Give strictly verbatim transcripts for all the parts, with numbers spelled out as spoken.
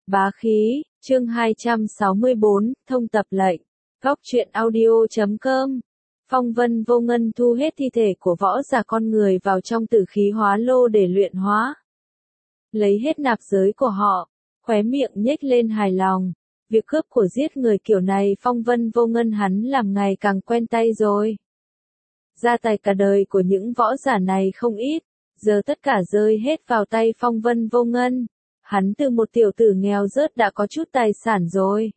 Bá khí, chương hai trăm sáu mươi bốn, thông tập lệnh. Góc truyện audio chấm com. Phong vân vô ngân thu hết thi thể của võ giả con người vào trong tử khí hóa lô để luyện hóa. Lấy hết nạp giới của họ, khóe miệng nhếch lên hài lòng. Việc cướp của giết người kiểu này phong vân vô ngân hắn làm ngày càng quen tay rồi. Gia tài cả đời của những võ giả này không ít, giờ tất cả rơi hết vào tay phong vân vô ngân. Hắn từ một tiểu tử nghèo rớt đã có chút tài sản rồi.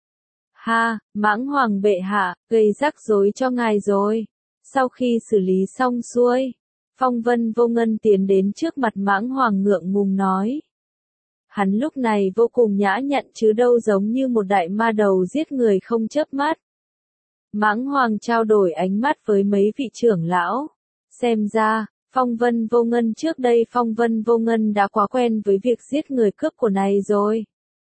Ha, Mãng Hoàng bệ hạ, gây rắc rối cho ngài rồi. Sau khi xử lý xong xuôi, phong vân vô ngân tiến đến trước mặt Mãng Hoàng ngượng ngùng nói. Hắn lúc này vô cùng nhã nhặn chứ đâu giống như một đại ma đầu giết người không chớp mắt. Mãng Hoàng trao đổi ánh mắt với mấy vị trưởng lão. Xem ra, phong vân vô ngân trước đây phong vân vô ngân đã quá quen với việc giết người cướp của này rồi.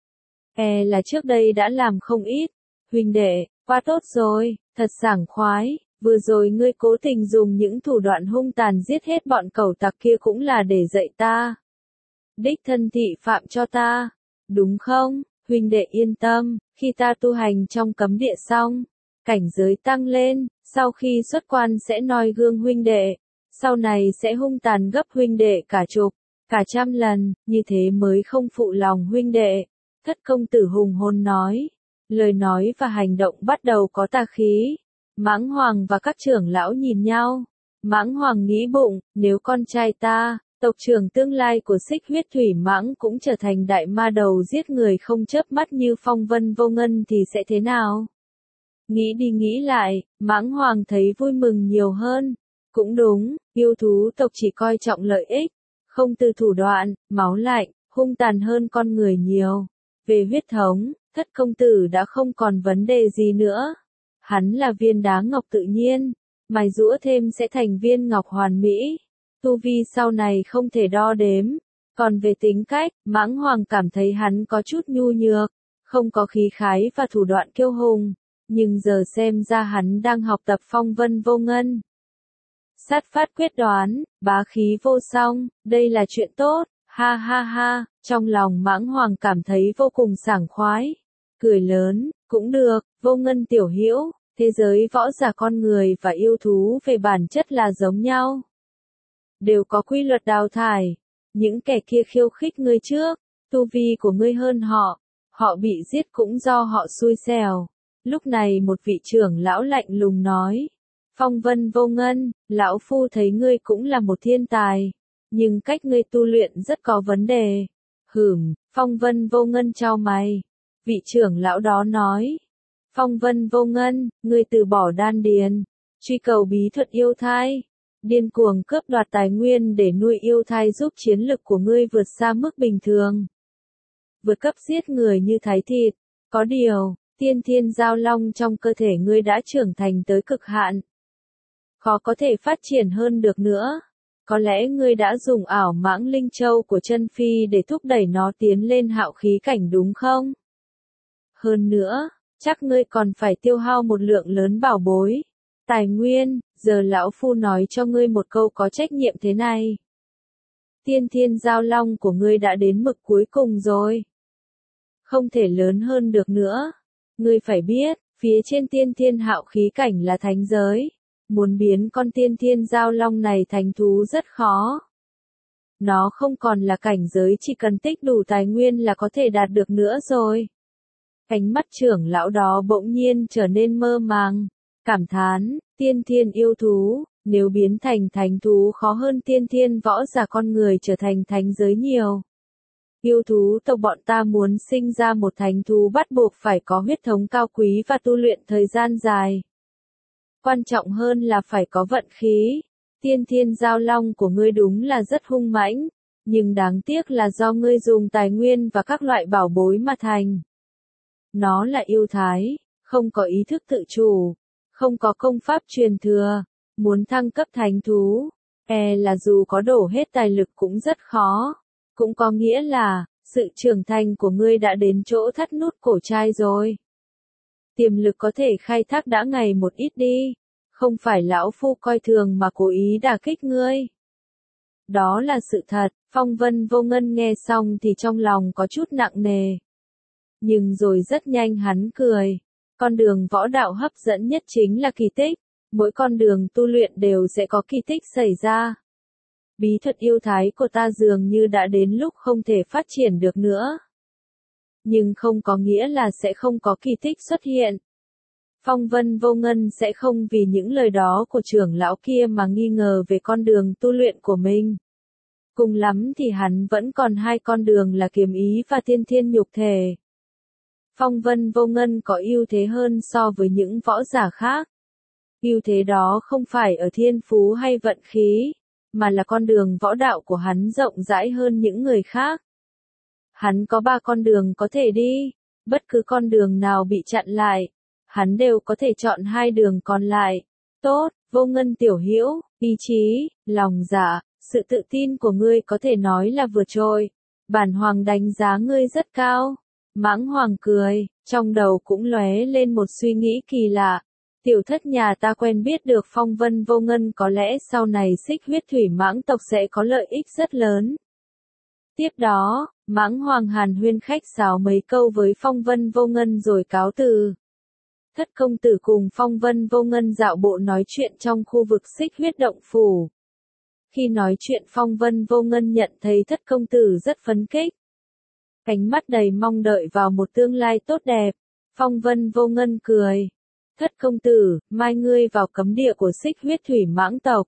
E là trước đây đã làm không ít. Huynh đệ, quá tốt rồi, thật sảng khoái, vừa rồi ngươi cố tình dùng những thủ đoạn hung tàn giết hết bọn cẩu tặc kia cũng là để dạy ta. Đích thân thị phạm cho ta, đúng không? Huynh đệ yên tâm, khi ta tu hành trong cấm địa xong, cảnh giới tăng lên, sau khi xuất quan sẽ noi gương huynh đệ, sau này sẽ hung tàn gấp huynh đệ cả chục, cả trăm lần, như thế mới không phụ lòng huynh đệ. Thất công tử hùng hồn nói, lời nói và hành động bắt đầu có tà khí. Mãng Hoàng và các trưởng lão nhìn nhau. Mãng Hoàng nghĩ bụng, nếu con trai ta, tộc trưởng tương lai của Xích Huyết Thủy Mãng cũng trở thành đại ma đầu giết người không chớp mắt như phong vân vô ngân thì sẽ thế nào? Nghĩ đi nghĩ lại, Mãng Hoàng thấy vui mừng nhiều hơn. Cũng đúng, yêu thú tộc chỉ coi trọng lợi ích, không từ thủ đoạn, máu lạnh, hung tàn hơn con người nhiều. Về huyết thống, thất công tử đã không còn vấn đề gì nữa. Hắn là viên đá ngọc tự nhiên, mài giũa thêm sẽ thành viên ngọc hoàn mỹ. Tu vi sau này không thể đo đếm. Còn về tính cách, Mãng Hoàng cảm thấy hắn có chút nhu nhược, không có khí khái và thủ đoạn kiêu hùng. Nhưng giờ xem ra hắn đang học tập phong vân vô ngân. Sát phát quyết đoán, bá khí vô song, đây là chuyện tốt, ha ha ha, trong lòng Mãng Hoàng cảm thấy vô cùng sảng khoái. Cười lớn, cũng được, vô ngân tiểu hữu, thế giới võ giả con người và yêu thú về bản chất là giống nhau. Đều có quy luật đào thải, những kẻ kia khiêu khích ngươi trước, tu vi của ngươi hơn họ, họ bị giết cũng do họ xui xẻo. Lúc này một vị trưởng lão lạnh lùng nói, phong vân vô ngân, lão phu thấy ngươi cũng là một thiên tài, nhưng cách ngươi tu luyện rất có vấn đề. Hửm, phong vân vô ngân chau mày. Vị trưởng lão đó nói, phong vân vô ngân, ngươi từ bỏ đan điền, truy cầu bí thuật yêu thai, điên cuồng cướp đoạt tài nguyên để nuôi yêu thai giúp chiến lực của ngươi vượt xa mức bình thường. Vượt cấp giết người như thái thịt, có điều, tiên thiên giao long trong cơ thể ngươi đã trưởng thành tới cực hạn. Khó có thể phát triển hơn được nữa. Có lẽ ngươi đã dùng ảo mãng linh châu của chân phi để thúc đẩy nó tiến lên hạo khí cảnh đúng không? Hơn nữa, chắc ngươi còn phải tiêu hao một lượng lớn bảo bối, tài nguyên, giờ lão phu nói cho ngươi một câu có trách nhiệm thế này. Tiên thiên giao long của ngươi đã đến mực cuối cùng rồi. Không thể lớn hơn được nữa. Ngươi phải biết, phía trên tiên thiên hạo khí cảnh là thánh giới. Muốn biến con tiên thiên giao long này thành thú rất khó. Nó không còn là cảnh giới chỉ cần tích đủ tài nguyên là có thể đạt được nữa rồi. Ánh mắt trưởng lão đó bỗng nhiên trở nên mơ màng, cảm thán, tiên thiên yêu thú, nếu biến thành thánh thú khó hơn tiên thiên võ giả con người trở thành thánh giới nhiều. Yêu thú tộc bọn ta muốn sinh ra một thánh thú bắt buộc phải có huyết thống cao quý và tu luyện thời gian dài. Quan trọng hơn là phải có vận khí. Tiên thiên giao long của ngươi đúng là rất hung mãnh, nhưng đáng tiếc là do ngươi dùng tài nguyên và các loại bảo bối mà thành. Nó là yêu thái, không có ý thức tự chủ, không có công pháp truyền thừa, muốn thăng cấp thánh thú, e là dù có đổ hết tài lực cũng rất khó. Cũng có nghĩa là, sự trưởng thành của ngươi đã đến chỗ thắt nút cổ trai rồi. Tiềm lực có thể khai thác đã ngày một ít đi, không phải lão phu coi thường mà cố ý đả kích ngươi. Đó là sự thật, phong vân vô ngân nghe xong thì trong lòng có chút nặng nề. Nhưng rồi rất nhanh hắn cười. Con đường võ đạo hấp dẫn nhất chính là kỳ tích. Mỗi con đường tu luyện đều sẽ có kỳ tích xảy ra. Bí thuật yêu thái của ta dường như đã đến lúc không thể phát triển được nữa. Nhưng không có nghĩa là sẽ không có kỳ tích xuất hiện. Phong Vân Vô Ngân sẽ không vì những lời đó của trưởng lão kia mà nghi ngờ về con đường tu luyện của mình. Cùng lắm thì hắn vẫn còn hai con đường là kiếm ý và tiên thiên nhục thể. Phong Vân Vô Ngân có ưu thế hơn so với những võ giả khác. Ưu thế đó không phải ở thiên phú hay vận khí, mà là con đường võ đạo của hắn rộng rãi hơn những người khác. Hắn có ba con đường có thể đi, bất cứ con đường nào bị chặn lại, hắn đều có thể chọn hai đường còn lại. Tốt, Vô Ngân tiểu hữu, ý chí, lòng dạ, sự tự tin của ngươi có thể nói là vượt trội. Bản hoàng đánh giá ngươi rất cao. Mãng Hoàng cười, trong đầu cũng lóe lên một suy nghĩ kỳ lạ. Tiểu thất nhà ta quen biết được Phong Vân Vô Ngân, có lẽ sau này Xích Huyết Thủy Mãng tộc sẽ có lợi ích rất lớn. Tiếp đó, Mãng Hoàng hàn huyên khách sáo mấy câu với Phong Vân Vô Ngân rồi cáo từ. Thất công tử cùng Phong Vân Vô Ngân dạo bộ nói chuyện trong khu vực Xích Huyết Động Phủ. Khi nói chuyện Phong Vân Vô Ngân nhận thấy thất công tử rất phấn khích. Cánh mắt đầy mong đợi vào một tương lai tốt đẹp. Phong Vân Vô Ngân cười. Thất công tử, mai ngươi vào cấm địa của Xích Huyết Thủy Mãng tộc.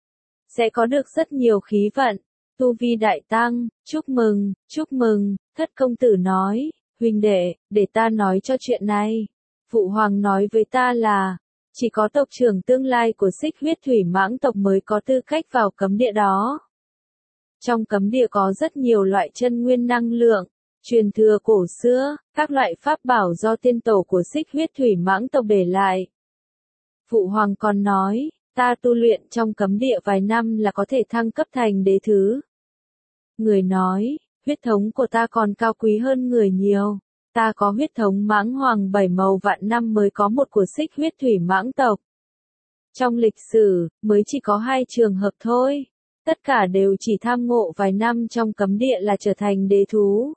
Sẽ có được rất nhiều khí vận, tu vi đại tăng, chúc mừng, chúc mừng, thất công tử nói, huynh đệ, để ta nói cho chuyện này. Phụ hoàng nói với ta là, chỉ có tộc trưởng tương lai của Xích Huyết Thủy Mãng tộc mới có tư cách vào cấm địa đó. Trong cấm địa có rất nhiều loại chân nguyên năng lượng, truyền thừa cổ xưa, các loại pháp bảo do tiên tổ của Xích Huyết Thủy Mãng tộc để lại. Phụ hoàng còn nói, ta tu luyện trong cấm địa vài năm là có thể thăng cấp thành đế thứ. Người nói, huyết thống của ta còn cao quý hơn người nhiều. Ta có huyết thống Mãng Hoàng bảy màu vạn năm mới có một của Xích Huyết Thủy Mãng tộc. Trong lịch sử, mới chỉ có hai trường hợp thôi. Tất cả đều chỉ tham ngộ vài năm trong cấm địa là trở thành đế thú.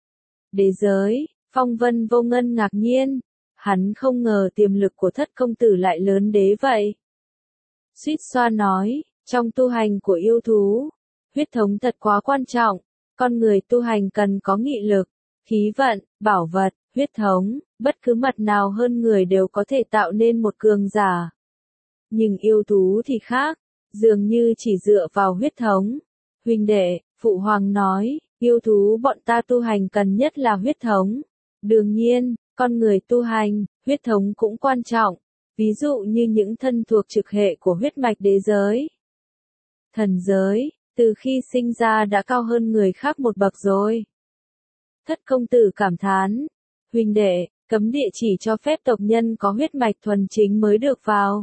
Đế giới, Phong Vân Vô Ngân ngạc nhiên. Hắn không ngờ tiềm lực của thất công tử lại lớn đế vậy. Suýt xoa nói, trong tu hành của yêu thú, huyết thống thật quá quan trọng. Con người tu hành cần có nghị lực, khí vận, bảo vật, huyết thống, bất cứ mặt nào hơn người đều có thể tạo nên một cường giả. Nhưng yêu thú thì khác, dường như chỉ dựa vào huyết thống. Huynh đệ, phụ hoàng nói, yêu thú bọn ta tu hành cần nhất là huyết thống. Đương nhiên, con người tu hành, huyết thống cũng quan trọng. Ví dụ như những thân thuộc trực hệ của huyết mạch đế giới. Thần giới, từ khi sinh ra đã cao hơn người khác một bậc rồi. Thất công tử cảm thán, huynh đệ, cấm địa chỉ cho phép tộc nhân có huyết mạch thuần chính mới được vào.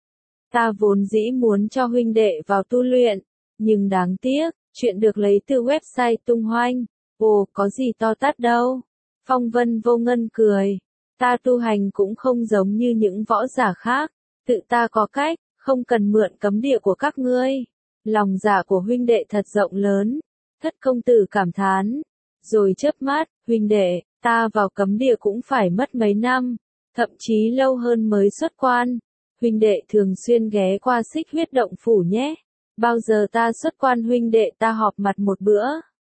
Ta vốn dĩ muốn cho huynh đệ vào tu luyện, nhưng đáng tiếc, chuyện được lấy từ website tung hoanh. Ồ, có gì to tát đâu. Phong Vân Vô Ngân cười. Ta tu hành cũng không giống như những võ giả khác. Tự ta có cách, không cần mượn cấm địa của các ngươi. Lòng dạ của huynh đệ thật rộng lớn. Thất công tử cảm thán. Rồi chớp mắt, huynh đệ, ta vào cấm địa cũng phải mất mấy năm. Thậm chí lâu hơn mới xuất quan. Huynh đệ thường xuyên ghé qua Xích Huyết Động Phủ nhé. Bao giờ ta xuất quan huynh đệ ta họp mặt một bữa.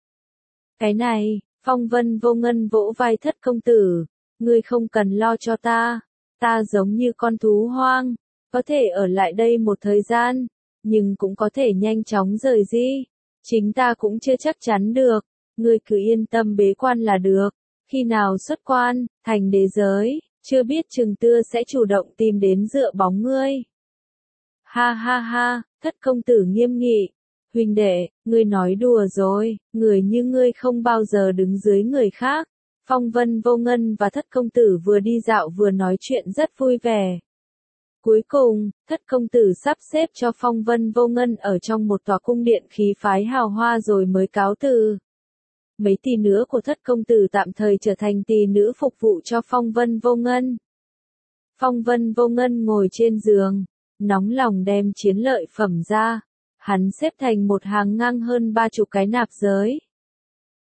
Cái này, Phong Vân Vô Ngân vỗ vai thất công tử. Ngươi không cần lo cho ta. Ta giống như con thú hoang. Có thể ở lại đây một thời gian. Nhưng cũng có thể nhanh chóng rời đi. Chính ta cũng chưa chắc chắn được. Ngươi cứ yên tâm bế quan là được. Khi nào xuất quan, thành đế giới, chưa biết chừng Tưa sẽ chủ động tìm đến dựa bóng ngươi. Ha ha ha, thất công tử nghiêm nghị. Huynh đệ, ngươi nói đùa rồi, người như ngươi không bao giờ đứng dưới người khác. Phong Vân Vô Ngân và thất công tử vừa đi dạo vừa nói chuyện rất vui vẻ. Cuối cùng, thất công tử sắp xếp cho Phong Vân Vô Ngân ở trong một tòa cung điện khí phái hào hoa rồi mới cáo từ. Mấy tỷ nữ của thất công tử tạm thời trở thành tỷ nữ phục vụ cho Phong Vân Vô Ngân. Phong Vân Vô Ngân ngồi trên giường, nóng lòng đem chiến lợi phẩm ra. Hắn xếp thành một hàng ngang hơn ba chục cái nạp giới.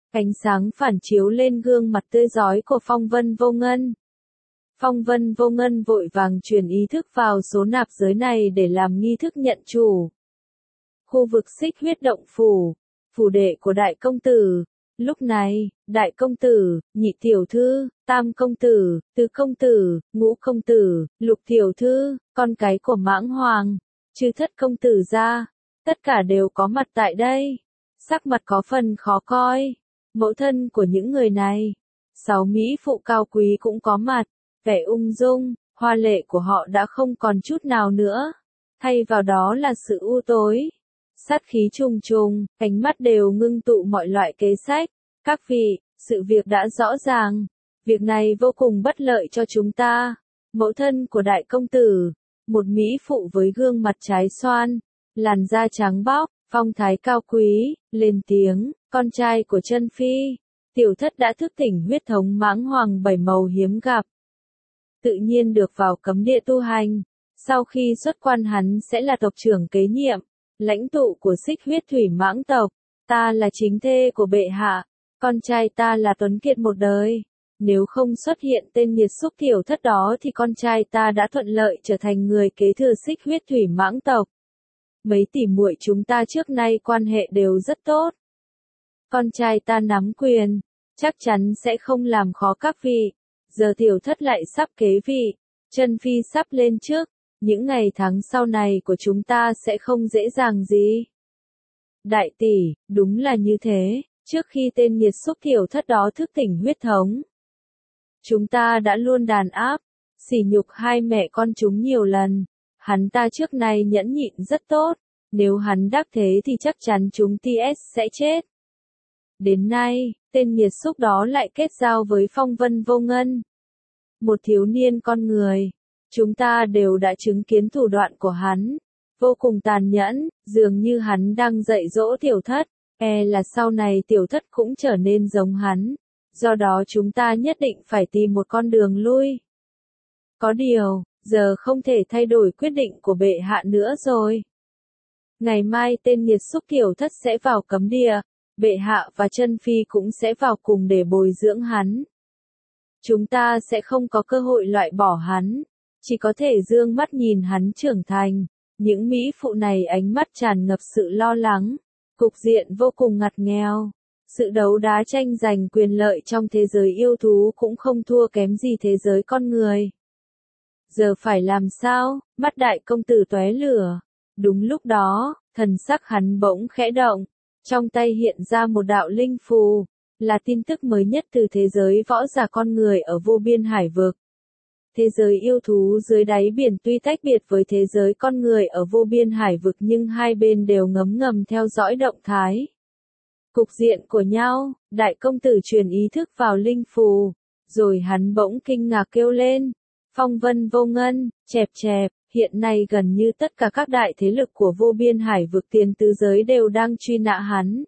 Ánh sáng phản chiếu lên gương mặt tươi rói của Phong Vân Vô Ngân. Phong Vân Vô Ngân vội vàng truyền ý thức vào số nạp giới này để làm nghi thức nhận chủ. Khu vực xích huyết động phủ, phủ đệ của đại công tử. Lúc này, đại công tử, nhị tiểu thư, tam công tử, tứ công tử, ngũ công tử, lục tiểu thư, con cái của Mãng Hoàng, trừ thất công tử ra, tất cả đều có mặt tại đây. Sắc mặt có phần khó coi. Mẫu thân của những người này, sáu mỹ phụ cao quý cũng có mặt, vẻ ung dung, hoa lệ của họ đã không còn chút nào nữa, thay vào đó là sự u tối, sát khí trùng trùng, ánh mắt đều ngưng tụ mọi loại kế sách. Các vị, sự việc đã rõ ràng, việc này vô cùng bất lợi cho chúng ta. Mẫu thân của đại công tử, một mỹ phụ với gương mặt trái xoan, làn da trắng bóc, phong thái cao quý, lên tiếng, con trai của Chân Phi, tiểu thất đã thức tỉnh huyết thống Mãng Hoàng bảy màu hiếm gặp. Tự nhiên được vào cấm địa tu hành, sau khi xuất quan hắn sẽ là tộc trưởng kế nhiệm, lãnh tụ của xích huyết thủy mãng tộc, ta là chính thê của bệ hạ, con trai ta là tuấn kiệt một đời. Nếu không xuất hiện tên nghiệt xúc tiểu thất đó thì con trai ta đã thuận lợi trở thành người kế thừa xích huyết thủy mãng tộc. Mấy tỷ muội chúng ta trước nay quan hệ đều rất tốt. Con trai ta nắm quyền, chắc chắn sẽ không làm khó các vị. Giờ tiểu thất lại sắp kế vị, Chân Phi sắp lên trước, những ngày tháng sau này của chúng ta sẽ không dễ dàng gì. Đại tỷ, đúng là như thế, trước khi tên nghiệt xúc tiểu thất đó thức tỉnh huyết thống, chúng ta đã luôn đàn áp, sỉ nhục hai mẹ con chúng nhiều lần. Hắn ta trước nay nhẫn nhịn rất tốt, nếu hắn đắc thế thì chắc chắn chúng tê ét sẽ chết. Đến nay, tên nghiệt xúc đó lại kết giao với Phong Vân Vô Ngân, một thiếu niên con người. Chúng ta đều đã chứng kiến thủ đoạn của hắn, vô cùng tàn nhẫn, dường như hắn đang dạy dỗ tiểu thất, e là sau này tiểu thất cũng trở nên giống hắn. Do đó chúng ta nhất định phải tìm một con đường lui. Có điều, giờ không thể thay đổi quyết định của bệ hạ nữa rồi. Ngày mai tên nghiệt xúc tiểu thất sẽ vào cấm địa, bệ hạ và Chân Phi cũng sẽ vào cùng để bồi dưỡng hắn. Chúng ta sẽ không có cơ hội loại bỏ hắn, chỉ có thể dương mắt nhìn hắn trưởng thành. Những mỹ phụ này ánh mắt tràn ngập sự lo lắng, cục diện vô cùng ngặt nghèo. Sự đấu đá tranh giành quyền lợi trong thế giới yêu thú cũng không thua kém gì thế giới con người. Giờ phải làm sao? Mắt đại công tử tóe lửa. Đúng lúc đó, thần sắc hắn bỗng khẽ động, trong tay hiện ra một đạo linh phù, là tin tức mới nhất từ thế giới võ giả con người ở vô biên hải vực. Thế giới yêu thú dưới đáy biển tuy tách biệt với thế giới con người ở vô biên hải vực nhưng hai bên đều ngấm ngầm theo dõi động thái. Cục diện của nhau, đại công tử truyền ý thức vào linh phù, rồi hắn bỗng kinh ngạc kêu lên. Phong Vân Vô Ngân, chẹp chẹp, hiện nay gần như tất cả các đại thế lực của vô biên hải vực tiền tứ giới đều đang truy nã hắn.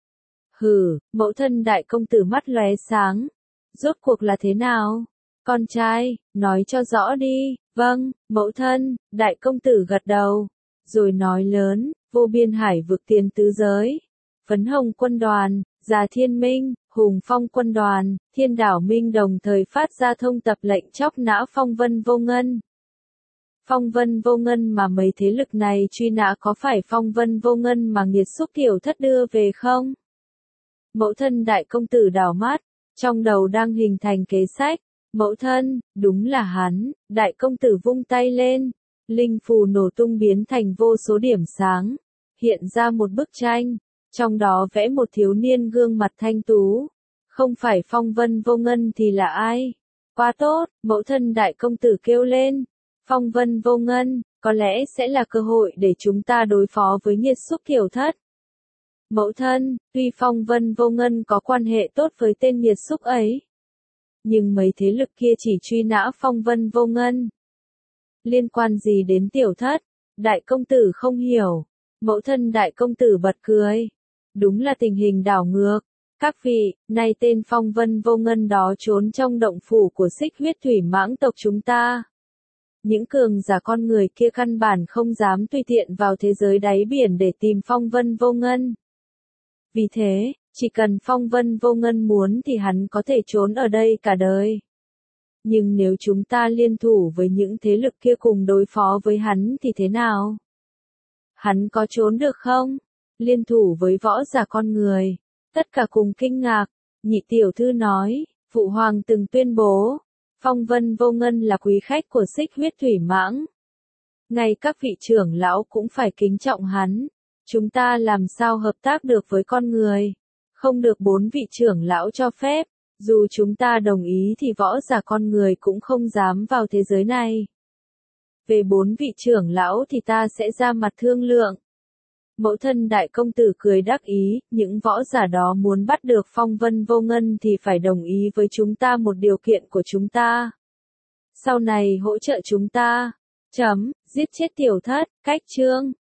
Hừ, mẫu thân đại công tử mắt lóe sáng. Rốt cuộc là thế nào? Con trai, nói cho rõ đi. Vâng, mẫu thân, đại công tử gật đầu. Rồi nói lớn, vô biên hải vực tiền tứ giới. Phấn Hồng quân đoàn, Già Thiên Minh, Hùng Phong quân đoàn, Thiên Đảo Minh đồng thời phát ra thông tập lệnh chóc nã Phong Vân Vô Ngân. Phong Vân Vô Ngân mà mấy thế lực này truy nã có phải Phong Vân Vô Ngân mà nghiệt xúc tiểu thất đưa về không? Mẫu thân đại công tử đảo mắt, trong đầu đang hình thành kế sách. Mẫu thân, đúng là hắn, đại công tử vung tay lên. Linh phù nổ tung biến thành vô số điểm sáng, hiện ra một bức tranh. Trong đó vẽ một thiếu niên gương mặt thanh tú. Không phải Phong Vân Vô Ngân thì là ai? Quá tốt, mẫu thân đại công tử kêu lên. Phong Vân Vô Ngân, có lẽ sẽ là cơ hội để chúng ta đối phó với nghiệt xúc tiểu thất. Mẫu thân, tuy Phong Vân Vô Ngân có quan hệ tốt với tên nghiệt xúc ấy, nhưng mấy thế lực kia chỉ truy nã Phong Vân Vô Ngân. Liên quan gì đến tiểu thất? Đại công tử không hiểu. Mẫu thân đại công tử bật cười. Đúng là tình hình đảo ngược. Các vị, nay tên Phong Vân Vô Ngân đó trốn trong động phủ của xích huyết thủy mãng tộc chúng ta. Những cường giả con người kia căn bản không dám tùy tiện vào thế giới đáy biển để tìm Phong Vân Vô Ngân. Vì thế, Chỉ cần Phong Vân Vô Ngân muốn thì hắn có thể trốn ở đây cả đời. Nhưng nếu chúng ta liên thủ với những thế lực kia cùng đối phó với hắn thì thế nào? Hắn có trốn được không? Liên thủ với võ giả con người. Tất cả cùng kinh ngạc. Nhị tiểu thư nói, Phụ Hoàng từng tuyên bố, Phong Vân Vô Ngân là quý khách của Xích Huyết Thủy Mãng. Ngay các vị trưởng lão cũng phải kính trọng hắn. Chúng ta làm sao hợp tác được với con người? Không được bốn vị trưởng lão cho phép. Dù chúng ta đồng ý thì võ giả con người cũng không dám vào thế giới này. Về bốn vị trưởng lão thì ta sẽ ra mặt thương lượng. Mẫu thân đại công tử cười đắc ý, những võ giả đó muốn bắt được Phong Vân Vô Ngân thì phải đồng ý với chúng ta một điều kiện của chúng ta. Sau này hỗ trợ chúng ta. Chấm, giết chết tiểu thất, cách chương.